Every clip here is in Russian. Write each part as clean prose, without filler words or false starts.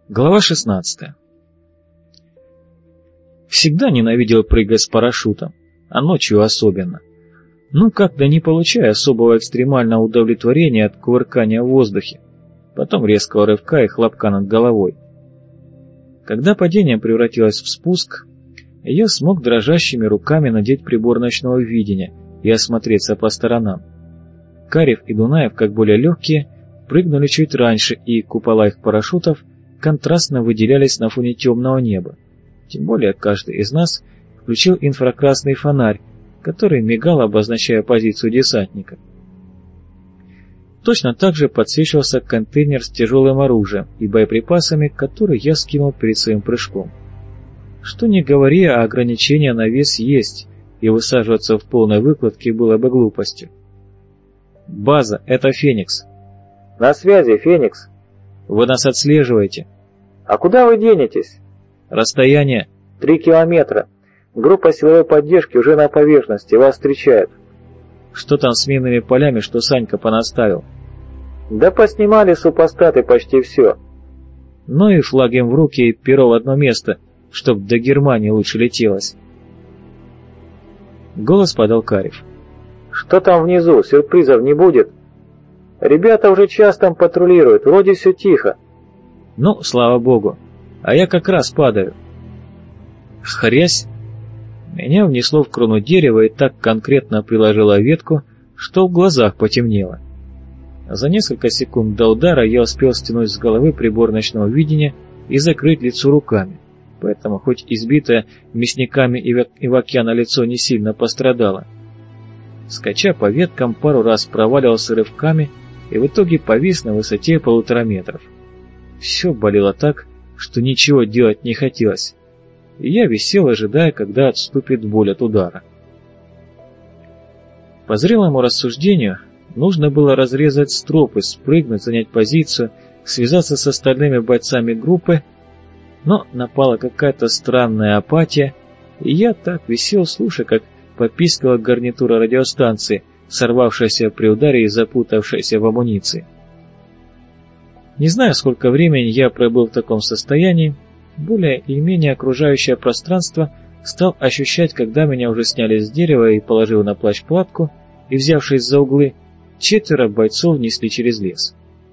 Глава 16. Всегда ненавидел прыгать с парашютом, а ночью особенно. Как-то не получая особого экстремального удовлетворения от кувыркания в воздухе, потом резкого рывка и хлопка над головой. Когда падение превратилось в спуск, я смог дрожащими руками надеть прибор ночного видения и осмотреться по сторонам. Карев и Дунаев, как более легкие, прыгнули чуть раньше, и купола их парашютов контрастно выделялись на фоне темного неба. Тем более каждый из нас включил инфракрасный фонарь, который мигал, обозначая позицию десантника. Точно так же подсвечивался контейнер с тяжелым оружием и боеприпасами, который я скинул перед своим прыжком. Что ни говори, а ограничения на вес есть, и высаживаться в полной выкладке было бы глупостью. «База, это Феникс». «На связи, Феникс». «Вы нас отслеживаете?» «А куда вы денетесь?» «Расстояние?» 3 километра. Группа силовой поддержки уже на поверхности, вас встречает». «Что там с минными полями, что Санька понаставил?» «Да поснимали супостаты почти все». «Ну и флаг им в руки и перо в одно место, чтоб до Германии лучше летелось». Голос подал Карев. «Что там внизу, сюрпризов не будет?» «Ребята уже час там патрулируют, вроде все тихо». «Ну, слава богу, а я как раз падаю». Хрясь! Меня внесло в крону дерева и так конкретно приложило ветку, что в глазах потемнело. За несколько секунд до удара я успел стянуть с головы прибор ночного видения и закрыть лицо руками, поэтому хоть избитое мясниками и Ивакяна лицо не сильно пострадало. Скача по веткам, пару раз проваливался рывками и в итоге повис на высоте 1,5 метра. Все болело так, что ничего делать не хотелось, и я висел, ожидая, когда отступит боль от удара. По зрелому рассуждению, нужно было разрезать стропы, спрыгнуть, занять позицию, связаться с остальными бойцами группы, но напала какая-то странная апатия, и я так висел, слушая, как попискала гарнитура радиостанции, сорвавшаяся при ударе и запутавшаяся в амуниции. Не знаю, сколько времени я пробыл в таком состоянии, более или менее окружающее пространство стал ощущать, когда меня уже сняли с дерева и, положив на плащ-палатку и взявшись за углы, 4 бойцов несли через лес.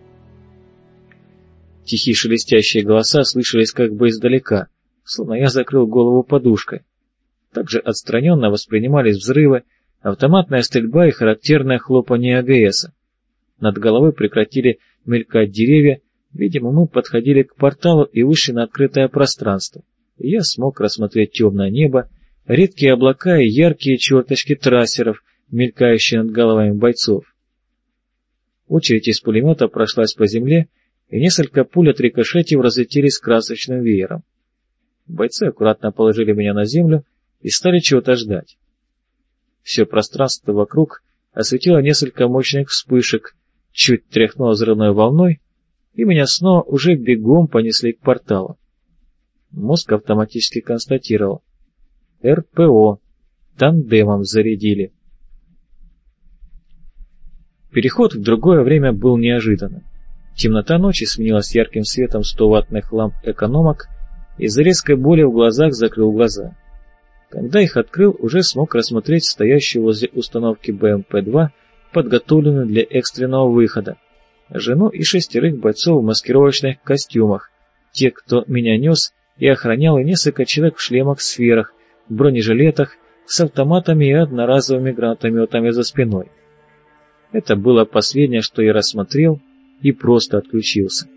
Тихие шелестящие голоса слышались как бы издалека, словно я закрыл голову подушкой. Также отстраненно воспринимались взрывы, автоматная стрельба и характерное хлопанье АГСа. Над головой прекратили мелькать деревья, видимо, мы подходили к порталу и вышли на открытое пространство, и я смог рассмотреть темное небо, редкие облака и яркие черточки трассеров, мелькающие над головами бойцов. Очередь из пулемета прошлась по земле, и несколько пуль отрикошетив разлетелись красочным веером. Бойцы аккуратно положили меня на землю и стали чего-то ждать. Все пространство вокруг осветило несколько мощных вспышек, чуть тряхнуло взрывной волной, и меня снова уже бегом понесли к порталу. Мозг автоматически констатировал: РПО, тандемом зарядили. Переход в другое время был неожиданным. Темнота ночи сменилась ярким светом 100-ваттных ламп экономок, и из-за резкой боли в глазах закрыл глаза. Когда их открыл, уже смог рассмотреть стоящую возле установки БМП-2, подготовленную для экстренного выхода, жену и 6 бойцов в маскировочных костюмах, те, кто меня нес и охранял, и несколько человек в шлемах-сферах, в бронежилетах, с автоматами и одноразовыми гранатометами за спиной. Это было последнее, что я рассмотрел, и просто отключился.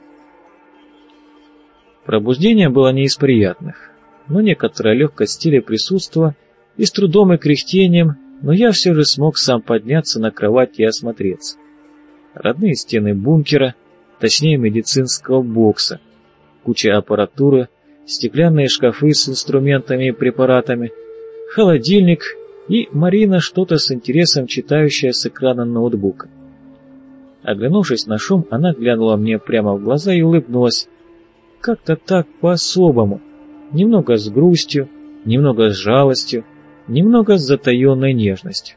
Пробуждение было не из приятных, но некоторая легкость в теле присутствовала, и с трудом и кряхтением, но я все же смог сам подняться на кровать и осмотреться. Родные стены бункера, точнее медицинского бокса, куча аппаратуры, стеклянные шкафы с инструментами и препаратами, холодильник и Марина, что-то с интересом читающая с экрана ноутбука. Оглянувшись на шум, она глянула мне прямо в глаза и улыбнулась. Как-то так по-особому, немного с грустью, немного с жалостью, немного с затаенной нежностью.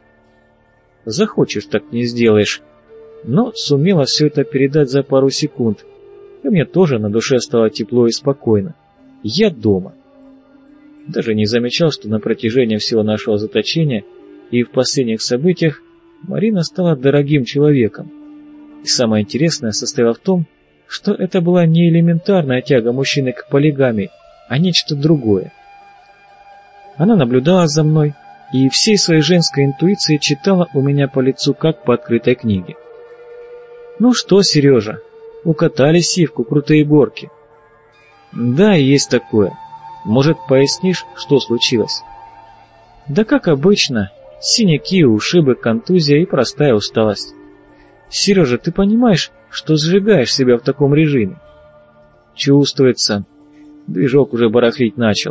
Захочешь, так не сделаешь, но сумела все это передать за пару секунд, И мне тоже на душе стало тепло и спокойно. Я дома. Даже не замечал, что на протяжении всего нашего заточения и в последних событиях Марина стала дорогим человеком. И самое интересное состояло в том, что это была не элементарная тяга мужчины к полигамии, а нечто другое. Она наблюдала за мной и всей своей женской интуицией читала у меня по лицу, как по открытой книге. «Ну что, Сережа, укатали сивку, крутые горки». «Да, есть такое. Может, пояснишь, что случилось?» «Да как обычно, синяки, ушибы, контузия и простая усталость. Сережа, ты понимаешь, что сжигаешь себя в таком режиме?» «Чувствуется. Движок уже барахлить начал».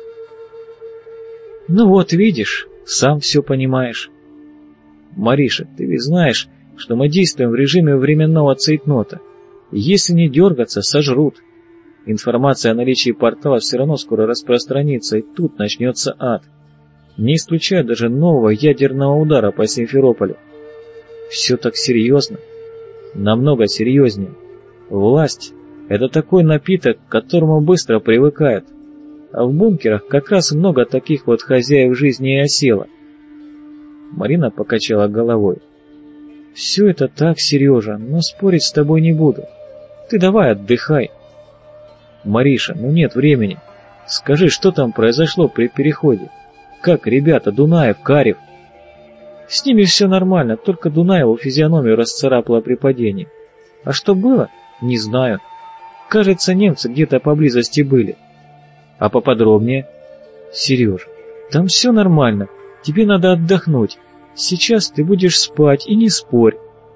«Ну вот, видишь, сам все понимаешь». «Мариша, ты ведь знаешь, что мы действуем в режиме временного цейтнота. Если не дергаться, сожрут. Информация о наличии портала все равно скоро распространится, и тут начнется ад. Не исключая даже нового ядерного удара по Симферополю. Все так серьезно. Намного серьезнее. Власть — это такой напиток, к которому быстро привыкают. А в бункерах как раз много таких вот хозяев жизни и осело». Марина покачала головой. «Все это так, Сережа, но спорить с тобой не буду. Ты давай отдыхай». «Мариша, ну нет времени. Скажи, что там произошло при переходе? Как ребята, Дунаев, Карев?» «С ними все нормально, только Дунаеву физиономию расцарапало при падении. А что было? Не знаю. Кажется, немцы где-то поблизости были». «А поподробнее?» «Сережа, там все нормально. Тебе надо отдохнуть. Сейчас ты будешь спать, и не спорь».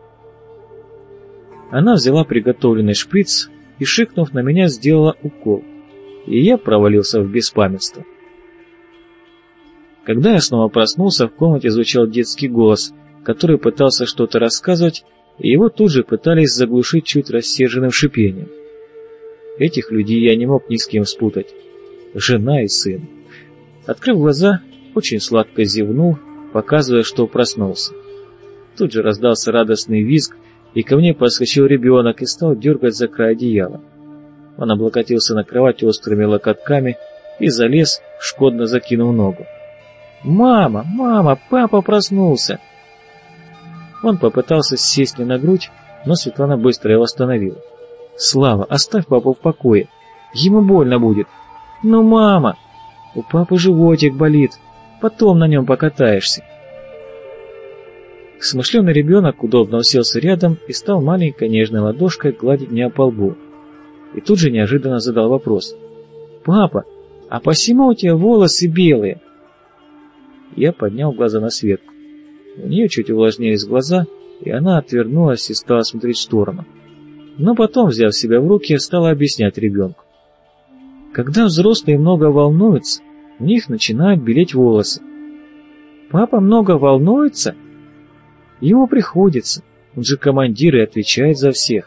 Она взяла приготовленный шприц и, шикнув на меня, сделала укол. И я провалился в беспамятство. Когда я снова проснулся, в комнате звучал детский голос, который пытался что-то рассказывать, и его тут же пытались заглушить чуть рассерженным шипением. Этих людей я не мог ни с кем спутать. Жена и сын. Открыв глаза, очень сладко зевнул, показывая, что проснулся. Тут же раздался радостный визг, и ко мне подскочил ребенок и стал дергать за край одеяла. Он облокотился на кровать острыми локотками и залез, шкодно закинув ногу. «Мама, мама, папа проснулся!» Он попытался сесть мне на грудь, но Светлана быстро его остановила. «Слава, оставь папу в покое, ему больно будет». «Ну, мама, у папы животик болит, потом на нем покатаешься». Смышленый ребенок удобно уселся рядом и стал маленькой нежной ладошкой гладить меня по лбу. И тут же неожиданно задал вопрос. «Папа, а почему у тебя волосы белые?» Я поднял глаза на Светку. У нее чуть увлажнились глаза, и она отвернулась и стала смотреть в сторону. Но потом, взяв себя в руки, стала объяснять ребенку. Когда взрослые много волнуются, у них начинают белеть волосы. «Папа много волнуется?» «Ему приходится, он же командир и отвечает за всех».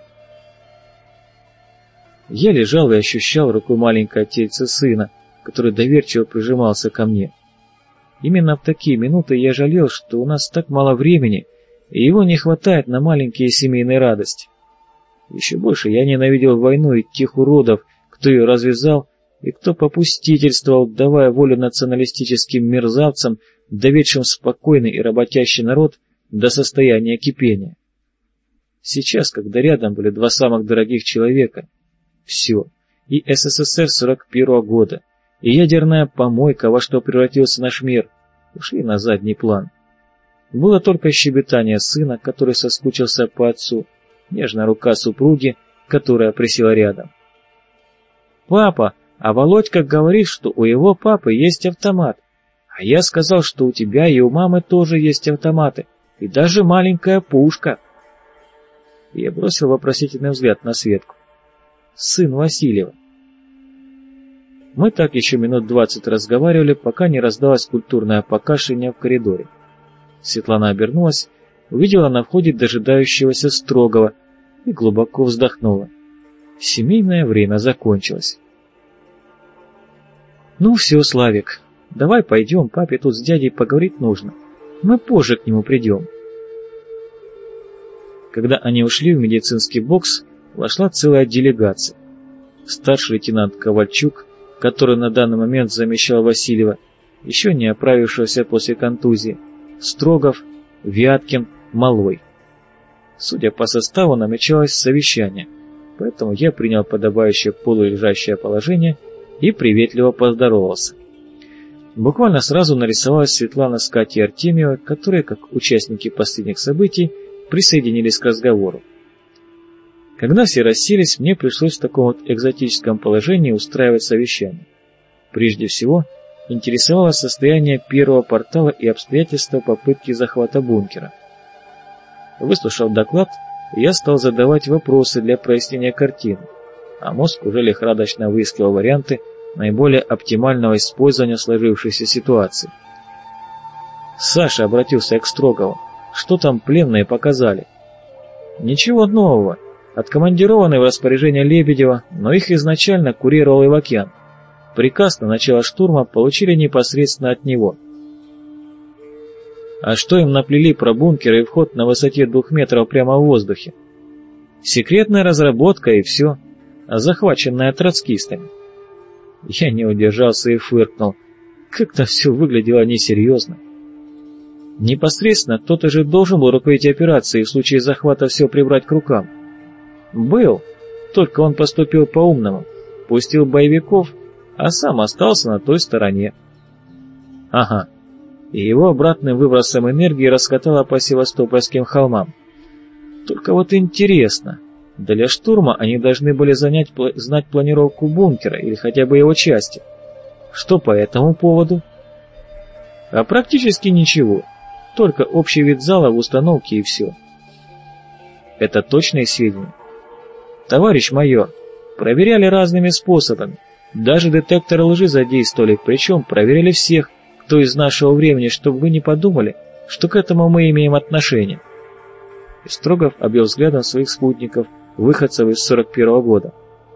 Я лежал и ощущал рукой маленькое тельце сына, который доверчиво прижимался ко мне. Именно в такие минуты я жалел, что у нас так мало времени, и его не хватает на маленькие семейные радости. Еще больше я ненавидел войну и тех уродов, кто ее развязал и кто попустительствовал, давая волю националистическим мерзавцам, доведшим спокойный и работящий народ до состояния кипения. Сейчас, когда рядом были два самых дорогих человека, все, и СССР 41-го года, и ядерная помойка, во что превратился наш мир, ушли на задний план. Было только щебетание сына, который соскучился по отцу, нежная рука супруги, которая присела рядом. «Папа, а Володька говорит, что у его папы есть автомат, а я сказал, что у тебя и у мамы тоже есть автоматы, и даже маленькая пушка». Я бросил вопросительный взгляд на Светку. «Сын Васильева». Мы так еще минут 20 разговаривали, пока не раздалось культурное покашливание в коридоре. Светлана обернулась, увидела на входе дожидающегося Строгова и глубоко вздохнула. Семейное время закончилось. «Ну все, Славик, давай пойдем, папе тут с дядей поговорить нужно. Мы позже к нему придем». Когда они ушли в медицинский бокс, вошла целая делегация. Старший лейтенант Ковальчук, который на данный момент замещал Васильева, еще не оправившегося после контузии, Строгов, Вяткин, Малой. Судя по составу, намечалось совещание, поэтому я принял подобающее полулежащее положение и приветливо поздоровался. Буквально сразу нарисовалась Светлана с Катей Артемьевой, которые, как участники последних событий, присоединились к разговору. Когда все расселись, мне пришлось в таком вот экзотическом положении устраивать совещание. Прежде всего, интересовало состояние первого портала и обстоятельства попытки захвата бункера. Выслушав доклад, я стал задавать вопросы для прояснения картины, а мозг уже лихорадочно выискивал варианты наиболее оптимального использования сложившейся ситуации. Саша обратился к Строгову. Что там пленные показали? Ничего нового. Откомандированы в распоряжение Лебедева, но их изначально курировал Ивакян. Приказ на начало штурма получили непосредственно от него. А что им наплели про бункер и вход на высоте 2 метров прямо в воздухе? Секретная разработка и все, захваченная троцкистами. Я не удержался и фыркнул. Как-то все выглядело несерьезно. Непосредственно кто-то же должен был руководить операцией и в случае захвата все прибрать к рукам. Был, только он поступил по-умному, пустил боевиков, а сам остался на той стороне. Ага, и его обратным выбросом энергии раскатало по севастопольским холмам. Только вот интересно, для штурма они должны были знать планировку бункера или хотя бы его части. Что по этому поводу? А практически ничего, только общий вид зала в установке и все. Это точные сведения? Товарищ майор, проверяли разными способами. Даже детекторы лжи задействовали, причем проверяли всех, кто из нашего времени, чтобы вы не подумали, что к этому мы имеем отношение. И Строгов обвел взглядом своих спутников, выходцев из 41-го года.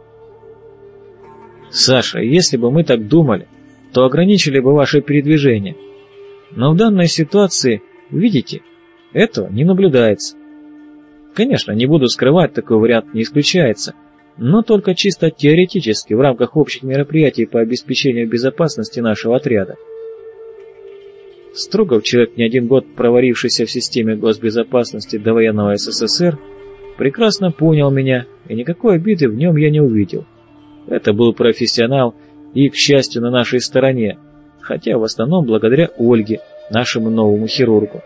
Саша, если бы мы так думали, то ограничили бы ваше передвижение. Но в данной ситуации, видите, этого не наблюдается. Конечно, не буду скрывать, такой вариант не исключается, но только чисто теоретически в рамках общих мероприятий по обеспечению безопасности нашего отряда. Строгов, человек не один год проварившийся в системе госбезопасности довоенного СССР, прекрасно понял меня, и никакой обиды в нем я не увидел. Это был профессионал и, к счастью, на нашей стороне, хотя в основном благодаря Ольге, нашему новому хирургу.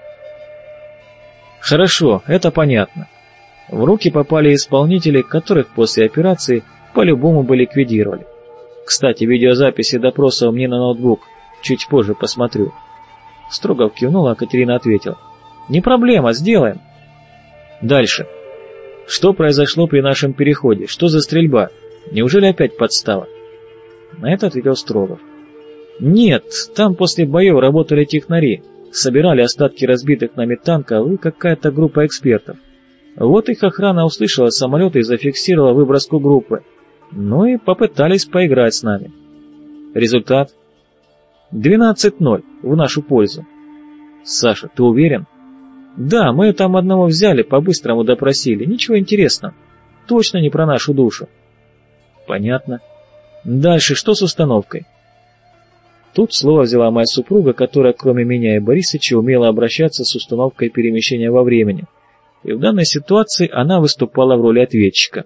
Хорошо, это понятно. В руки попали исполнители, которых после операции по-любому бы ликвидировали. Кстати, видеозаписи допросов мне на ноутбук, чуть позже посмотрю. Строгов кивнул, а Катерина ответила. Не проблема, сделаем. Дальше. Что произошло при нашем переходе? Что за стрельба? Неужели опять подстава? На это ответил Строгов. Нет, там после боев работали технари. Собирали остатки разбитых нами танков и какая-то группа экспертов. Вот их охрана услышала самолеты и зафиксировала выброску группы. Ну и попытались поиграть с нами. Результат? 12-0 в нашу пользу. Саша, ты уверен? Да, мы там одного взяли, по-быстрому допросили. Ничего интересного. Точно не про нашу душу. Понятно. Дальше что с установкой? Тут слово взяла моя супруга, которая, кроме меня и Борисыча, умела обращаться с установкой перемещения во времени. И в данной ситуации она выступала в роли ответчика.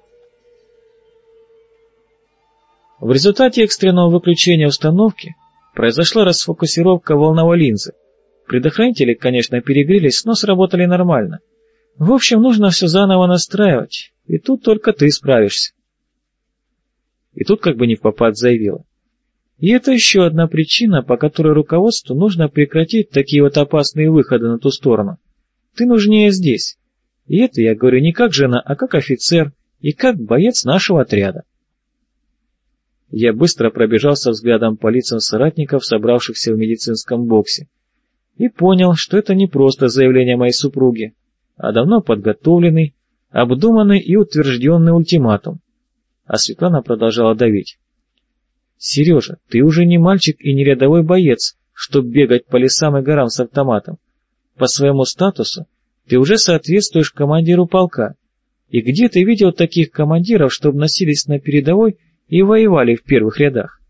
В результате экстренного выключения установки произошла расфокусировка волновой линзы. Предохранители, конечно, перегрелись, но сработали нормально. В общем, нужно все заново настраивать, и тут только ты справишься. И тут как бы не впопад заявила. И это еще одна причина, по которой руководству нужно прекратить такие вот опасные выходы на ту сторону. Ты нужнее здесь. И это я говорю не как жена, а как офицер и как боец нашего отряда. Я быстро пробежался взглядом по лицам соратников, собравшихся в медицинском боксе, и понял, что это не просто заявление моей супруги, а давно подготовленный, обдуманный и утвержденный ультиматум. А Светлана продолжала давить. «Сережа, ты уже не мальчик и не рядовой боец, чтоб бегать по лесам и горам с автоматом. По своему статусу ты уже соответствуешь командиру полка, И где ты видел таких командиров, чтобы носились на передовой и воевали в первых рядах?